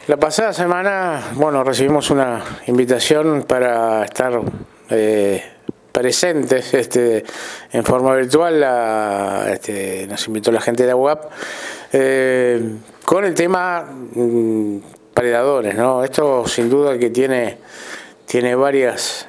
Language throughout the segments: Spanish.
La pasada semana, bueno, recibimos una invitación para estar presentes en forma virtual. Nos invitó la gente de AUAP con el tema predadores, ¿no? Esto sin duda que tiene varias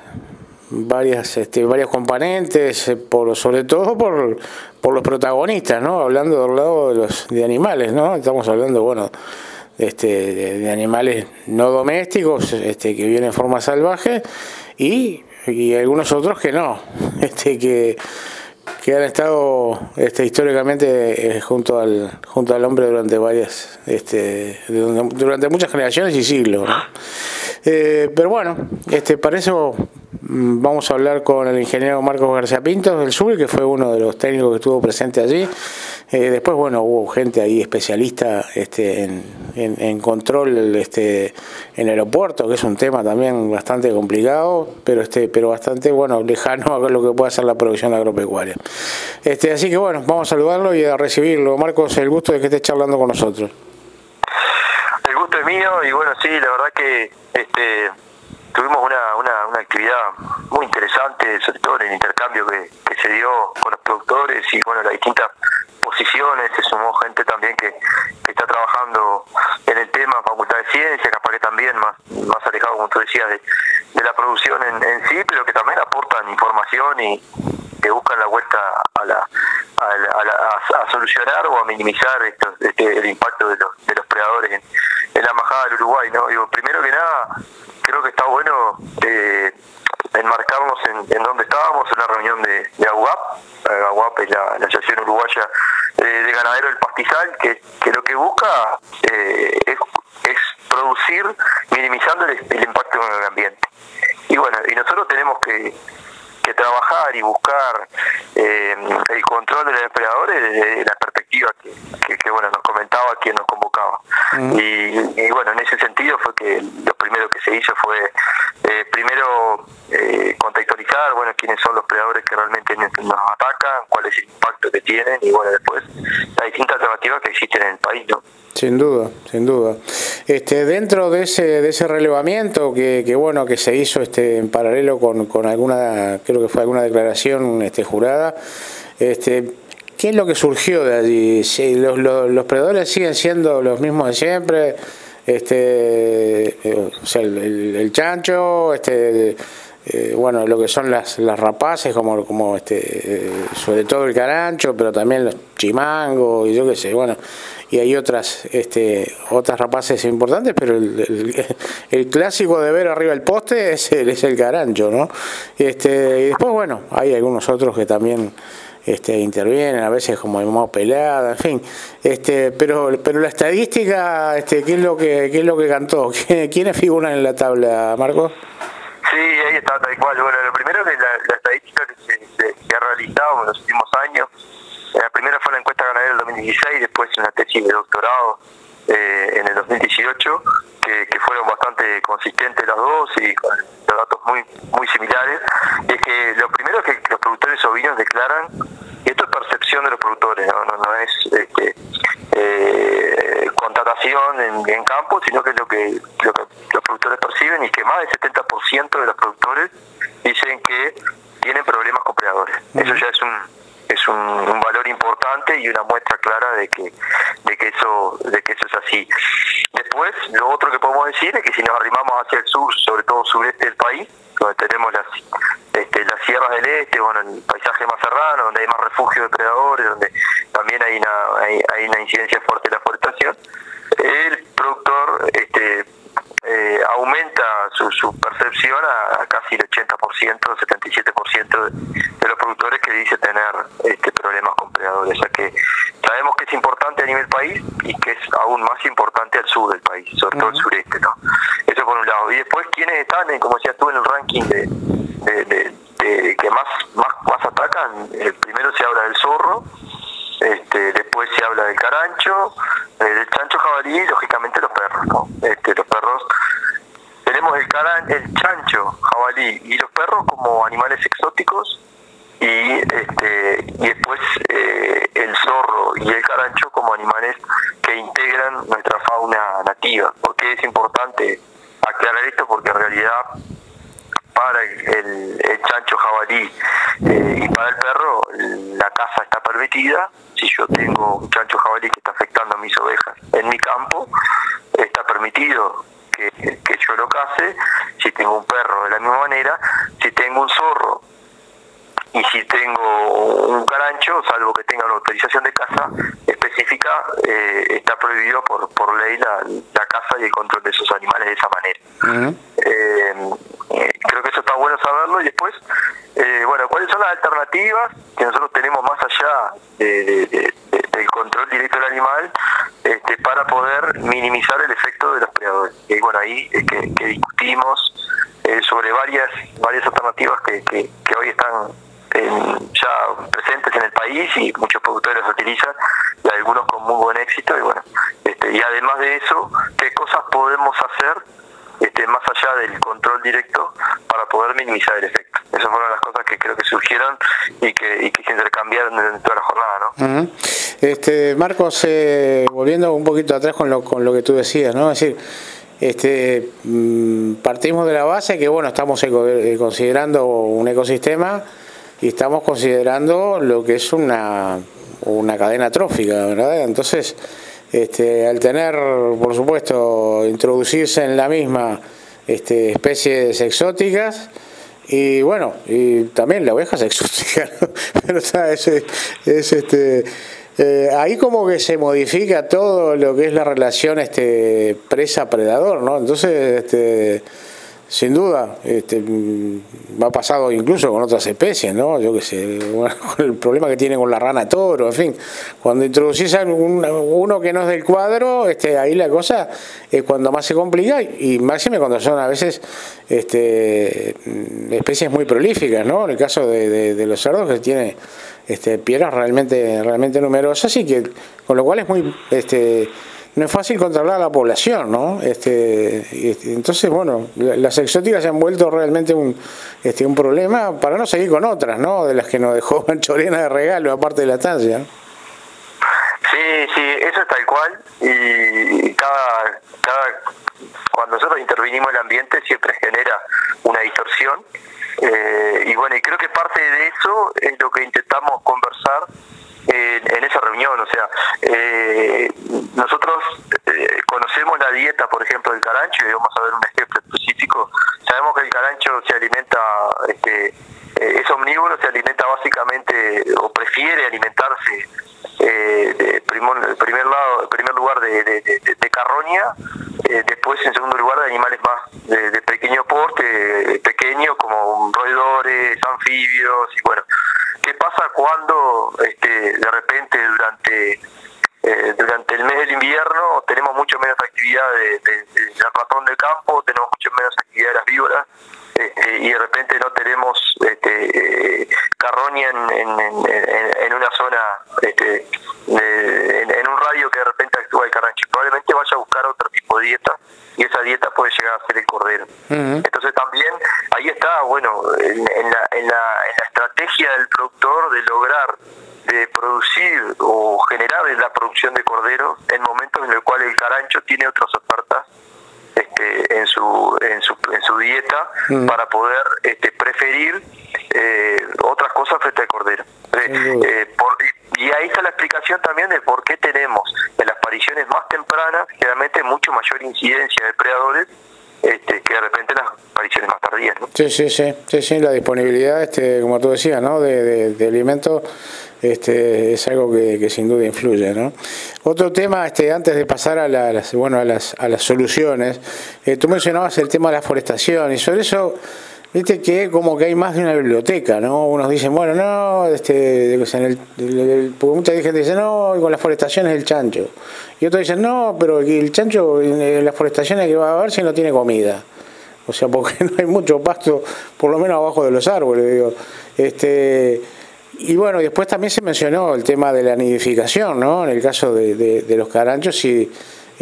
componentes, sobre todo por los protagonistas, ¿no? Hablando del lado de animales, ¿no? Estamos hablando, bueno, de animales no domésticos, que viven en forma salvaje, y algunos otros que no, que han estado históricamente junto al hombre durante durante muchas generaciones y siglos, ¿no? Pero bueno, para eso vamos a hablar con el ingeniero Marcos García Pintos del SUBI, que fue uno de los técnicos que estuvo presente allí. Después, bueno, hubo gente ahí especialista en control en el aeropuerto, que es un tema también bastante complicado, pero bastante, bueno, lejano a lo que puede hacer la producción agropecuaria. Así que bueno, vamos a saludarlo y a recibirlo. Marcos, el gusto de que estés charlando con nosotros. El gusto es mío, y bueno, sí, la verdad que tuvimos una actividad muy interesante, sobre todo en el intercambio que se dio con los productores, y bueno, las distintas posiciones. Se sumó gente también que está trabajando en el tema, Facultad de Ciencias, capaz que también más alejado, como tú decías, de la producción en sí, pero que también aportan información y que buscan la vuelta a solucionar o a minimizar el impacto de los predadores en la majada del Uruguay, ¿no? Digo, primero que nada, creo que está bueno enmarcarnos en donde estábamos, en una reunión de AUAP. AUAP es la Asociación Uruguaya de Ganaderos del Pastizal, que lo que busca es producir minimizando el impacto en el medio ambiente. Y bueno, y nosotros tenemos que trabajar y buscar el control de los depredadores desde la perspectiva que bueno, nos comentaba quien nos convocaba. Y bueno, en ese sentido fue que lo primero que se hizo fue primero contextualizar, bueno, quiénes son los predadores que realmente nos atacan, cuál es el impacto que tienen, y bueno, después las distintas alternativas que existen en el país, ¿no? Sin duda. Dentro de ese relevamiento que bueno, que se hizo en paralelo con alguna, creo que fue alguna declaración jurada, ¿qué es lo que surgió de allí? Sí, los predadores siguen siendo los mismos de siempre, o sea, el chancho, bueno, lo que son las rapaces, como sobre todo el carancho, pero también los chimangos y yo qué sé, bueno, y hay otras rapaces importantes, pero el clásico de ver arriba el poste es el carancho, ¿no? Y después, bueno, hay algunos otros que también intervienen, a veces como el modo pelada, en fin, pero la estadística, ¿qué es lo que cantó? ¿Quiénes figuran en la tabla, Marcos? Sí, ahí está, tal cual. Bueno, lo primero que la estadística que ha realizado en los últimos años, la primera fue la encuesta ganadera del 2016, después una tesis de doctorado en el 2018, que fueron bastante consistentes las dos y con los datos muy similares. Y es que lo primero es que los productores ovinos declaran, y esto es percepción de los productores, no es contratación en campo, sino que es lo que los productores perciben, y que más del 70% de los productores dicen que tienen problemas con predadores. Eso ya es un valor importante y una muestra clara de que eso es así. Después, lo otro que podemos decir es que si nos arrimamos hacia el sur, sobre todo sureste del país, donde tenemos las sierras del este, bueno, el paisaje más serrano, donde hay más refugio de predadores, donde también hay una incidencia fuerte de la forestación, el productor aumenta su percepción a casi el 80%, 77% de los productores que dice tener problemas con predadores. O sea que sabemos que es importante a nivel país y que es aún más importante al sur del país, sobre todo el sureste, ¿no? Eso por un lado. Y después, ¿quiénes están, como decías tú, en el ranking de que más atacan? Primero se habla del zorro, después se habla del carancho, del chancho, jabalí, y lógicamente los perros, ¿no? Los perros, tenemos el chancho, jabalí y los perros como animales exóticos, y después el zorro y el carancho como animales que integran nuestra fauna nativa. alternativas. ¿Por qué es importante aclarar esto? Porque en realidad para el chancho jabalí y para el perro la caza está permitida. Si yo tengo un chancho jabalí que está afectando a mis ovejas en mi campo, está permitido que yo lo case. Si tengo un perro, de la misma manera. Si tengo un zorro y si tengo un carancho, salvo que tenga una autorización de caza específica, está prohibido por ley la caza y el control de esos animales de esa manera. Creo que eso está bueno saberlo. Y después, bueno, ¿cuáles son las alternativas que nosotros tenemos más allá del control directo del animal para poder minimizar el efecto de los predadores? Y bueno, ahí que discutimos sobre varias alternativas que hoy están ya presentes en el país y muchos productores las utilizan, y algunos con muy buen éxito. Y bueno, y además de eso, ¿qué cosas podemos hacer más allá del control directo para poder minimizar el efecto? Esas fueron las cosas que creo que surgieron y que se intercambiaron durante toda la jornada, ¿no? Marcos, volviendo un poquito atrás con lo que tú decías, ¿no? Es decir, partimos de la base que bueno, estamos considerando un ecosistema y estamos considerando lo que es una cadena trófica, ¿verdad? Entonces, al tener, por supuesto, introducirse en la misma especies exóticas, y bueno, y también la oveja es exótica, ¿no? Pero ahí como que se modifica todo lo que es la relación presa-predador, ¿no? Entonces, sin duda, me ha pasado incluso con otras especies, ¿no? Yo qué sé, bueno, con el problema que tienen con la rana toro, en fin. Cuando introducís uno que no es del cuadro, ahí la cosa es cuando más se complica, y máxime cuando son a veces especies muy prolíficas, ¿no? En el caso de los cerdos, que tiene piedras realmente numerosas, y que con lo cual es muy no es fácil controlar a la población, ¿no? Entonces, bueno, las exóticas se han vuelto realmente un problema, para no seguir con otras, ¿no? De las que nos dejó Manchorena de regalo, aparte de la estancia, ¿no? Sí, eso es tal cual. Y cuando nosotros intervinimos en el ambiente siempre genera una distorsión. Y bueno, y creo que parte de eso es lo que intentamos conversar en esa reunión. O sea, nosotros conocemos la dieta, por ejemplo, del carancho, y vamos a ver un ejemplo específico. Sabemos que el carancho se alimenta, es omnívoro, se alimenta básicamente, o prefiere alimentarse en primer lugar de carroña, después en segundo lugar de animales más de pequeño porte, pequeño, como roedores, anfibios. Y bueno, ¿qué pasa cuando de repente durante el mes del invierno tenemos mucho menos actividad del ratón del campo, tenemos mucho menos actividad de las víboras, y de repente no tenemos carroña en una zona, en un radio que de repente actúa el carancho? Probablemente vaya a buscar otro tipo de dieta, y esa dieta puede llegar a ser el cordero. Entonces también ahí está, bueno, en la estrategia del productor de lograr producir o generar la producción de cordero en momentos en los cuales el carancho tiene otras ofertas en su dieta, para poder preferir otras cosas frente al cordero. Y ahí está la explicación también de por qué tenemos en las apariciones más tempranas generalmente mucho mayor incidencia de predadores que de repente las apariciones más tardías, ¿no? Sí, la disponibilidad, como tú decías, ¿no? de alimentos, es algo que sin duda influye, ¿no? Otro tema, antes de pasar a las soluciones, tú mencionabas el tema de la forestación, y sobre eso, viste que como que hay más de una biblioteca, ¿no? Unos dicen, bueno, no, porque mucha gente dice, no, con las forestaciones el chancho. Y otros dicen, no, pero el chancho en las forestaciones que va a haber si no tiene comida. O sea, porque no hay mucho pasto, por lo menos abajo de los árboles, digo. Y bueno, después también se mencionó el tema de la nidificación, ¿no? En el caso de los caranchos, si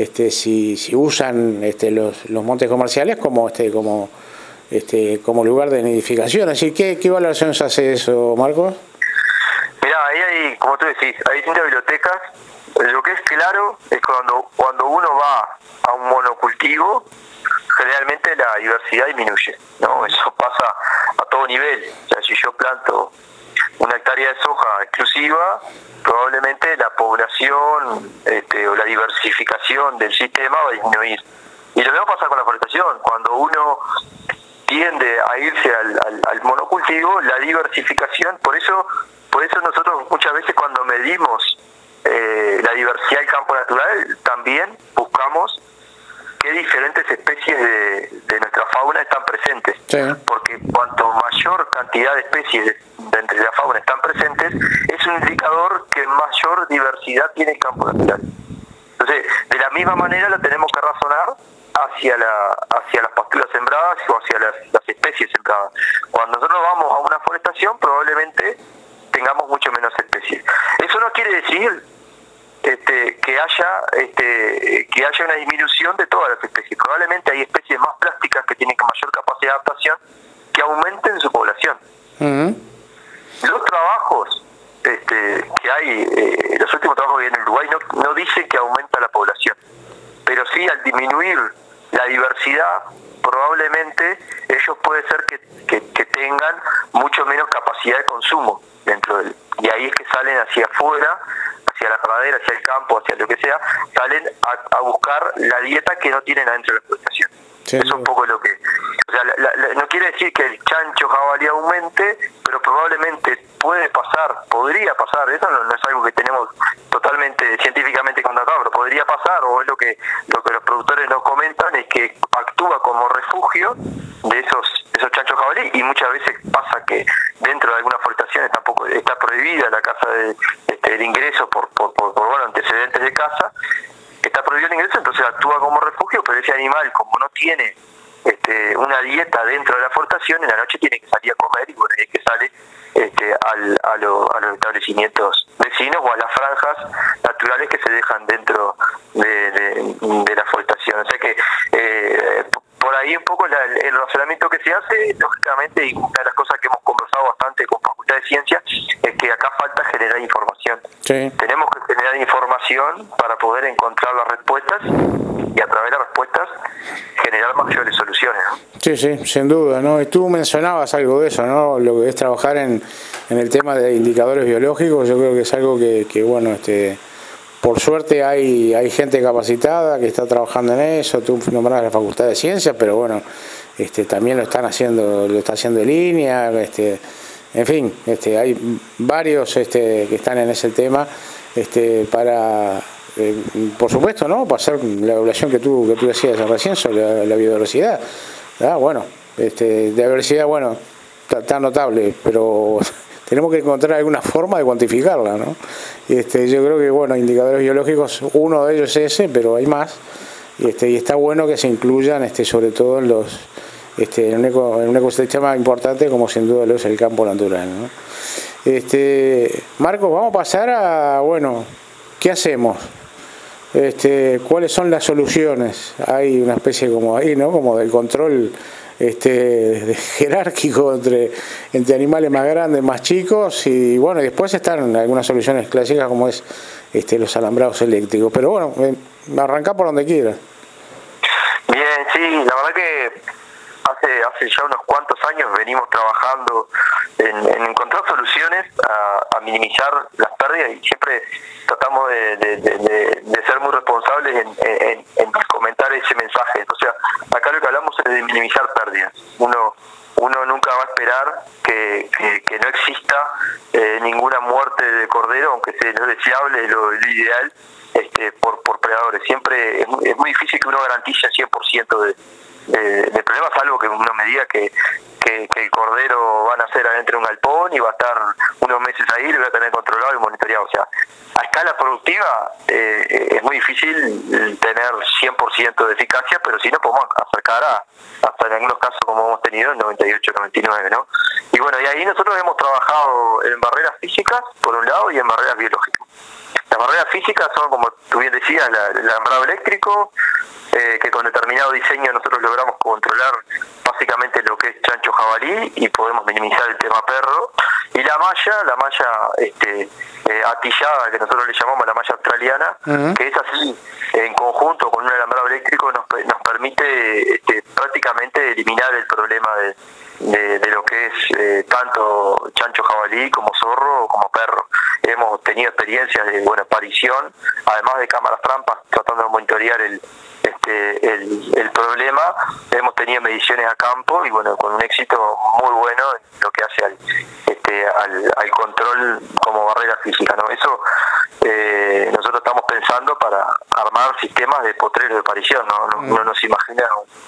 usan los montes comerciales como lugar de nidificación. Así que, ¿qué valoración se hace de eso, Marcos? Mirá, ahí hay, como tú decís, hay distintas bibliotecas. lo que es claro es cuando uno va a un monocultivo, generalmente la diversidad disminuye, ¿no? Eso pasa a todo nivel. O sea, si yo planto una hectárea de soja exclusiva, probablemente la población o la diversificación del sistema va a disminuir. Y lo mismo pasa con la forestación. Cuando uno tiende a irse al monocultivo, la diversificación, por eso nosotros muchas veces cuando medimos la diversidad del campo natural, también buscamos qué diferentes especies de nuestra fauna están presentes. Sí. Porque cuanto mayor cantidad de especies de entre la fauna están presentes, es un indicador que mayor diversidad tiene el campo natural. Entonces, de la misma manera lo tenemos que razonar hacia las pasturas sembradas o hacia las especies sembradas. Cuando nosotros vamos a una forestación, probablemente tengamos mucho menos especies. Eso no quiere decir que haya una disminución de todas las especies. Probablemente hay especies más plásticas que tienen mayor capacidad de adaptación que aumenten su población. Uh-huh. Los trabajos que hay, los últimos trabajos que hay en Uruguay no dicen que aumenta la población, pero sí al disminuir la diversidad, probablemente ellos puede ser que tengan mucho menos capacidad de consumo dentro de él. Y ahí es que salen hacia afuera, hacia la pradera, hacia el campo, hacia lo que sea, salen a buscar la dieta que no tienen adentro de la explotación. Sí, eso es un poco lo que... O sea, no quiere decir que el chancho jabalí aumente, pero probablemente podría pasar, eso no es algo que tenemos totalmente científicamente constatado, pero podría pasar, o es lo que los productores nos comentan, es que actúa como refugio de esos chanchos jabalí, y muchas veces pasa que dentro de algunas forestaciones tampoco está prohibida la caza del ingreso por antecedentes de caza, está prohibido el ingreso, entonces actúa como refugio, pero ese animal, como no tiene una dieta dentro de la forestación, en la noche tiene que salir a comer, y bueno, ahí es que sale a los establecimientos vecinos o a las franjas naturales que se dejan dentro de la forestación. O sea que por ahí un poco el razonamiento que se hace, lógicamente, y una de las cosas que hemos conversado bastante con Facultad de Ciencias, es que acá falta generar información. Sí. Tenemos que generar información para poder encontrar las respuestas y a través de las respuestas generar mayores soluciones, ¿no? Sí, sin duda, ¿no? Y tú mencionabas algo de eso, ¿no? Lo que es trabajar en el tema de indicadores biológicos. Yo creo que es algo que bueno, por suerte hay gente capacitada que está trabajando en eso. Tú nombrás la Facultad de Ciencias, pero bueno, también lo está haciendo Línea, en fin, hay varios que están en ese tema, para por supuesto, ¿no? Para hacer la evaluación que tú decías recién sobre la biodiversidad. Bueno, de diversidad, bueno, está notable, pero tenemos que encontrar alguna forma de cuantificarla, ¿no? Yo creo que, bueno, indicadores biológicos, uno de ellos es ese, pero hay más, y está bueno que se incluyan, sobre todo en un ecosistema importante como sin duda lo es el campo natural, ¿no? Marcos, vamos a pasar a, bueno, ¿qué hacemos? ¿Cuáles son las soluciones? Hay una especie como ahí, ¿no? Como del control jerárquico entre animales más grandes, más chicos, y bueno, después están algunas soluciones clásicas como es los alambrados eléctricos. Pero bueno, arrancá por donde quieras. Bien, sí, la verdad que hace ya unos cuantos años venimos trabajando en encontrar soluciones a minimizar las pérdidas, y siempre tratamos de ser muy responsables en comentar ese mensaje. O sea, acá lo que hablamos es de minimizar pérdidas. Uno nunca va a esperar que no exista ninguna muerte de cordero, aunque sea lo deseable, lo ideal, por predadores. Siempre es muy difícil que uno garantice el 100% de problemas, salvo que uno me diga que el cordero va a nacer adentro de un galpón y va a estar unos meses ahí y lo va a tener controlado y monitoreado. O sea, a escala productiva es muy difícil tener 100% de eficacia, pero sí nos podemos acercar hasta en algunos casos como hemos tenido en 98, 99, ¿no? Y bueno, y ahí nosotros hemos trabajado en barreras físicas, por un lado, y en barreras biológicas. Las barreras físicas son, como tú bien decías, el alambrado eléctrico, que con determinado diseño nosotros logramos controlar básicamente lo que es chancho jabalí y podemos minimizar el tema perro. Y la malla atillada, que nosotros le llamamos la malla australiana, que es así, en conjunto con un alambrado eléctrico nos permite prácticamente eliminar el problema de lo que es tanto chancho jabalí como zorro como perro. Hemos tenido experiencias de buena aparición, además de cámaras trampas tratando de monitorear el problema. Hemos tenido mediciones a campo y bueno, con un éxito muy bueno en lo que hace al control como barrera física, ¿no? Eso nosotros estamos pensando para armar sistemas de potreros de aparición, ¿no? No nos imagina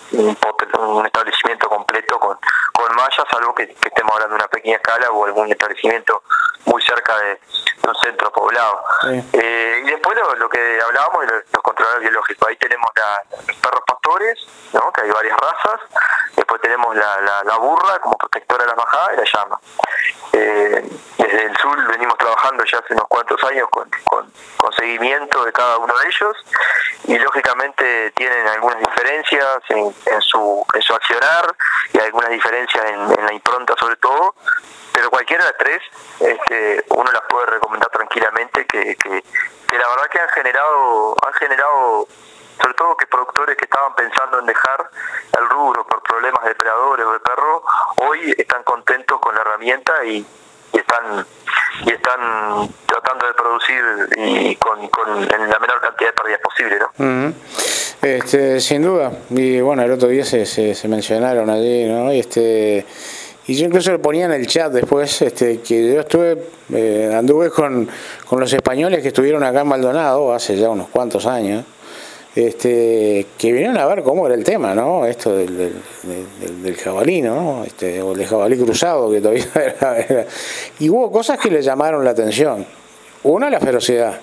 un establecimiento completo con mallas, salvo que estemos hablando de una pequeña escala o algún establecimiento muy cerca de un centro poblado. Sí. Y después lo que hablábamos de los controladores biológicos. Ahí tenemos los perros pastores, ¿no? Que hay varias razas. Después tenemos la burra como protectora de la majada y la llama. Desde el sur venimos trabajando ya hace unos cuantos años con seguimiento de cada uno de ellos, y lógicamente tienen algunas diferencias en su accionar y algunas diferencias en la impronta sobre todo, pero cualquiera de las tres uno las puede recomendar tranquilamente, que la verdad que han generado sobre todo que productores que estaban pensando en dejar el rubro por problemas de depredadores o de perros, hoy están contentos con la herramienta y están tratando de producir y en la menor cantidad de pérdidas posible, ¿no? Sin duda. Y bueno, el otro día se mencionaron allí, ¿no? Y yo incluso le ponía en el chat después que yo anduve con los españoles que estuvieron acá en Maldonado hace ya unos cuantos años, que vinieron a ver cómo era el tema, ¿no? Esto del jabalí, ¿no? O del jabalí cruzado, que todavía era. Y hubo cosas que le llamaron la atención. Una, la ferocidad.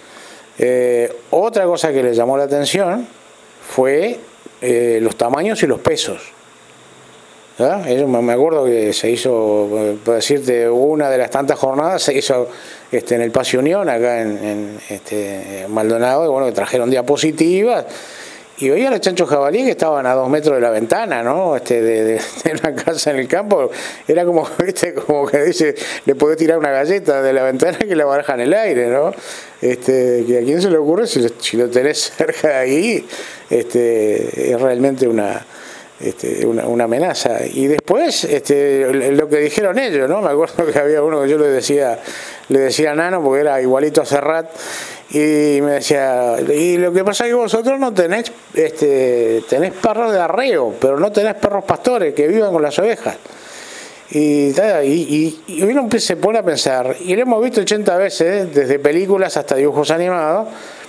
Otra cosa que le llamó la atención fue los tamaños y los pesos. Yo me acuerdo que se hizo, por decirte, una de las tantas jornadas se hizo en el Paseo Unión, acá en Maldonado, y bueno, que trajeron diapositivas, y veía a los chanchos jabalí que estaban a 2 metros de la ventana, ¿no? De una casa en el campo. Era como, como que dice, le podés tirar una galleta de la ventana que la baraja en el aire, ¿no? Que a quién se le ocurre si lo tenés cerca de ahí, es realmente una amenaza. Y después lo que dijeron ellos, ¿no? Me acuerdo que había uno que yo le decía Nano, porque era igualito a Serrat, y me decía, y lo que pasa es que vosotros no tenés perros de arreo, pero no tenés perros pastores que vivan con las ovejas. Y uno se pone a pensar, y lo hemos visto 80 veces, desde películas hasta dibujos animados,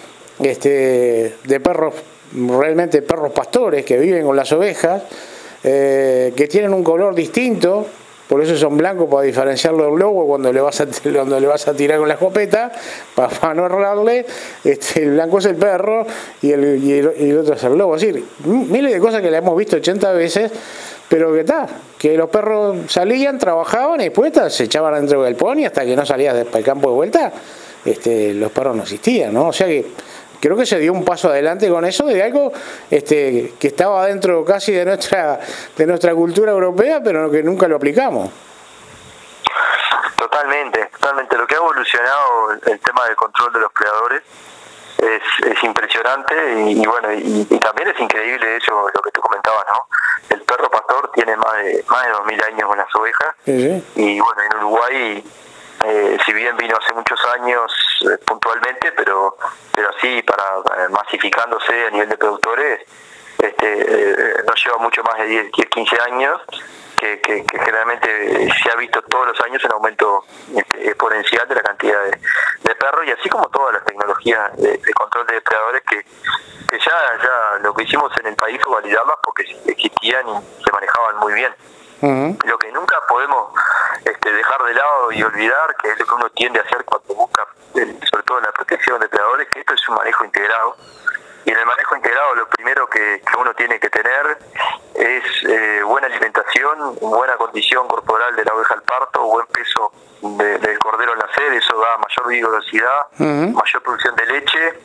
de perros, realmente perros pastores que viven con las ovejas, que tienen un color distinto, por eso son blancos, para diferenciarlo del lobo cuando le vas a tirar con la escopeta, para no errarle. El blanco es el perro y el otro es el lobo. Es decir, miles de cosas que le hemos visto 80 veces, pero que los perros salían, trabajaban y después se echaban dentro del pony hasta que no salías para el campo de vuelta. Los perros no existían, ¿no? O sea que creo que se dio un paso adelante con eso de algo que estaba dentro casi de nuestra cultura europea, pero que nunca lo aplicamos. Totalmente. Lo que ha evolucionado el tema del control de los predadores es impresionante y bueno, y también es increíble eso, lo que tú comentabas, ¿no? El perro pastor tiene más de 2.000 años con las ovejas. Sí. Y bueno, en Uruguay, si bien vino hace muchos años puntualmente, pero así para masificándose a nivel de productores, no lleva mucho más de 10, 15 años, que generalmente se ha visto todos los años un aumento exponencial de la cantidad de perros, y así como todas las tecnologías de control de depredadores que ya lo que hicimos en el país fue validarlas porque existían y se manejaban muy bien. Uh-huh. Lo que nunca podemos dejar de lado y olvidar, que es lo que uno tiende a hacer cuando busca, sobre todo en la protección de depredadores, que esto es un manejo integrado. Y en el manejo integrado lo primero que uno tiene que tener es buena alimentación, buena condición corporal de la oveja al parto, buen peso del cordero al nacer. Eso da mayor vigorosidad, uh-huh, mayor producción de leche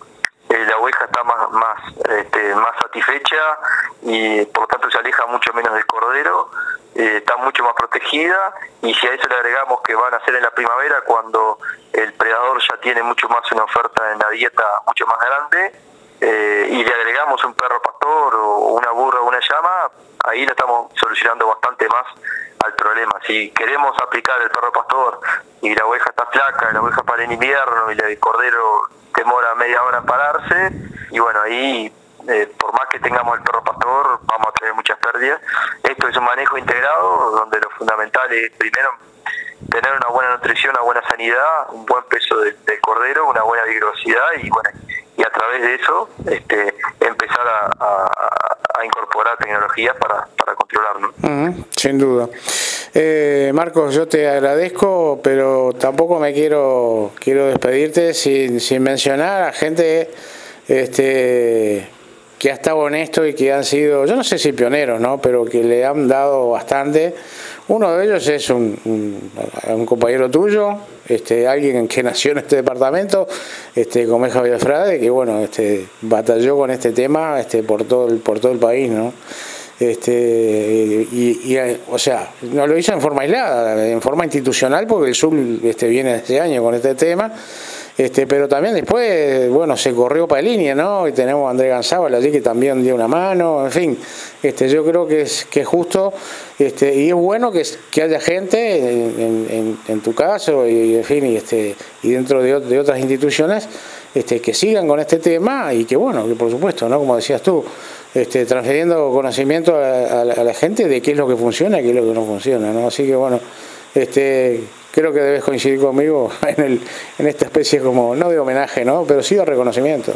la oveja está más satisfecha y por lo tanto se aleja mucho menos del cordero, está mucho más protegida, y si a eso le agregamos que van a ser en la primavera cuando el predador ya tiene mucho más una oferta en la dieta mucho más grande, y le agregamos un perro pastor o una burra o una llama, ahí le estamos solucionando bastante más al problema. Si queremos aplicar el perro pastor y la oveja está flaca, la oveja para el invierno y el cordero demora media hora en pararse, y bueno, ahí por más que tengamos el perro pastor vamos a tener muchas pérdidas. Esto es un manejo integrado donde lo fundamental es primero tener una buena nutrición, una buena sanidad, un buen peso del cordero, una buena vigorosidad, y bueno, y a través de eso empezar a incorporar tecnologías para controlarlo. Sin duda. Marcos, yo te agradezco, pero tampoco me quiero despedirte sin mencionar a gente que ha estado en esto y que han sido, yo no sé si pioneros, ¿no?, pero que le han dado bastante. Uno de ellos es un compañero tuyo, alguien que nació en este departamento, como es Javier Frade, que bueno, batalló con este tema por todo el país, ¿no? O sea, no lo hizo en forma aislada, en forma institucional, porque el sur viene desde años con este tema. Pero también después, bueno, se corrió para línea, ¿no? Y tenemos a Andrés Ganzábal allí que también dio una mano, en fin. Yo creo que es justo, y es bueno que haya gente en tu caso, y en fin, y dentro de otras instituciones, que sigan con este tema, y que bueno, que por supuesto, ¿no?, como decías tú, transfiriendo conocimiento a la gente de qué es lo que funciona y qué es lo que no funciona, ¿no? Así que bueno, creo que debes coincidir conmigo en esta especie como, no de homenaje, ¿no?, pero sí de reconocimiento.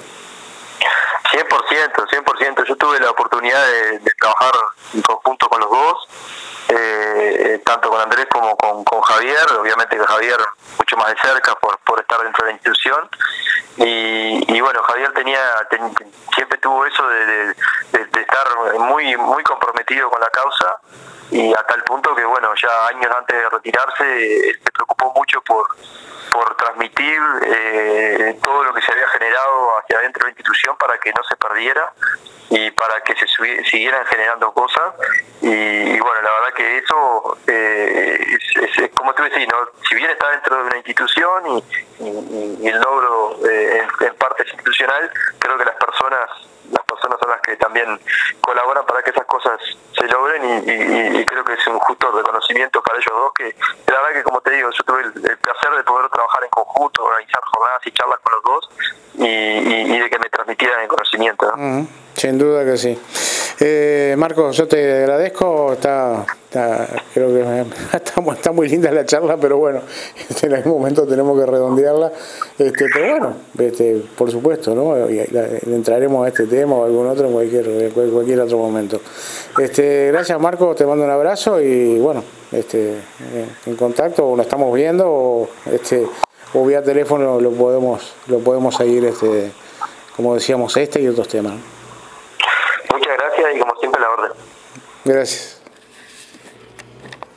100%. Yo tuve la oportunidad de trabajar en conjunto con los dos, tanto con Andrés como con Javier. Obviamente que Javier mucho más de cerca por estar dentro de la institución, y bueno, Javier siempre tuvo eso de estar muy comprometido con la causa, y hasta el punto que bueno, ya años antes de retirarse se preocupó mucho por transmitir todo lo que se había generado hacia adentro de la institución para que no se perdiera y para que se siguieran generando cosas. Y bueno, la verdad que eso es como tú decís, ¿no? Si bien está dentro de una institución y el logro en parte es institucional, creo que las personas son las que también colaboran para que esas cosas se logren, y creo que es un justo reconocimiento para ellos dos, que la verdad que, como te digo, yo tuve el placer de poder trabajar en conjunto, organizar jornadas y charlas con los dos, y de que me transmitieran el conocimiento, ¿no? Sin duda que sí. Marcos, yo te agradezco, creo que está muy linda la charla, pero bueno, en algún momento tenemos que redondearla, pero bueno, por supuesto, ¿no?, y entraremos a este tema o algún otro en cualquier otro momento. Gracias, Marcos, te mando un abrazo, y bueno, en contacto, o nos estamos viendo, o vía teléfono lo podemos seguir, como decíamos, y otros temas. Muchas gracias, y como siempre, la orden. Gracias.